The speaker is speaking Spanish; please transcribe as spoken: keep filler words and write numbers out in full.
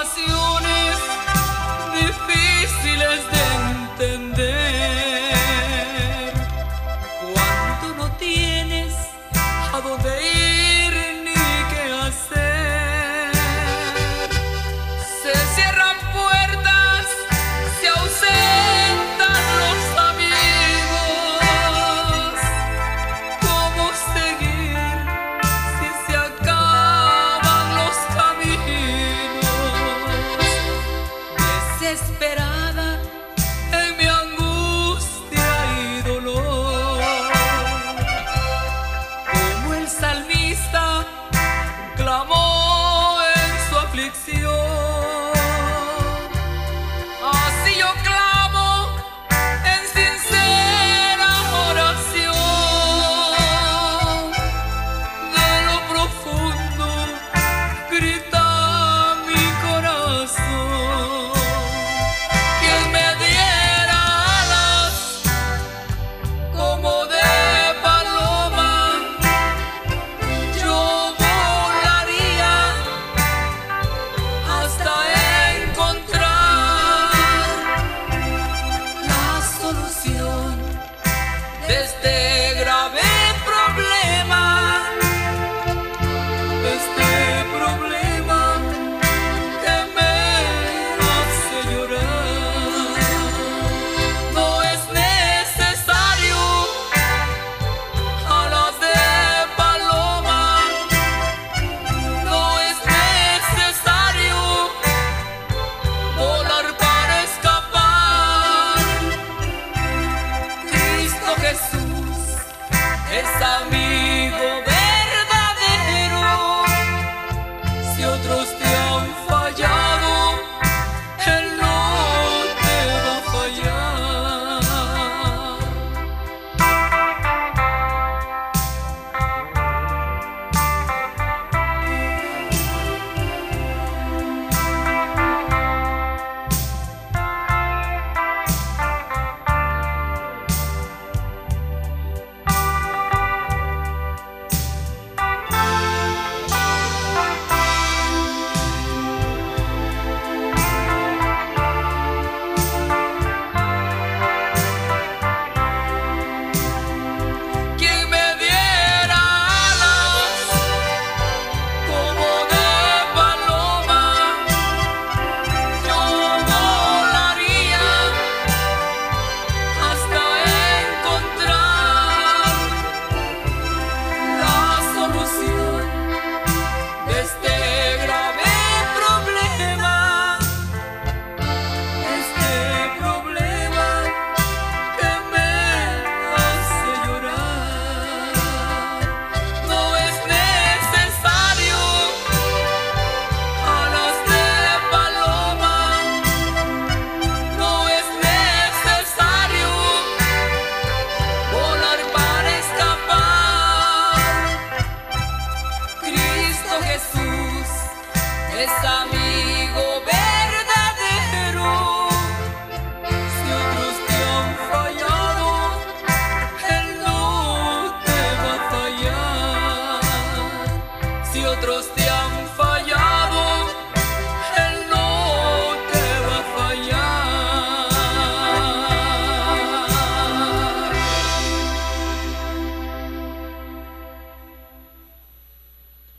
situaciones difíciles de entender, cuando no tienes a dónde ir ni qué hacer. Se cierran puertas, se ausentan los amigos. ¿Cómo seguir si se acaban los caminos? Desesperada en mi angustia y dolor, como el salmista clamó en su aflicción, así yo clamo en sincera oración. De lo profundo grita mi corazón. Quien me diera alas como de paloma, yo volaría hasta encontrar la solución de este grave problema, de este problema que me hace llorar. No es necesario alas de paloma, no es necesario volar para escapar. Cristo Jesús es amigo verdadero. Si otros te han fallado, Él no te va a fallar. Quien me diera alas como de paloma, yo volaría hasta encontrar la solución de este grave problema, este problema que me hace llorar. No es necesario alas de paloma, no es necesario volar para escapar. Cristo Jesús es amigo verdadero. Si otros te han fallado, Él no te va a fallar. Si otros te han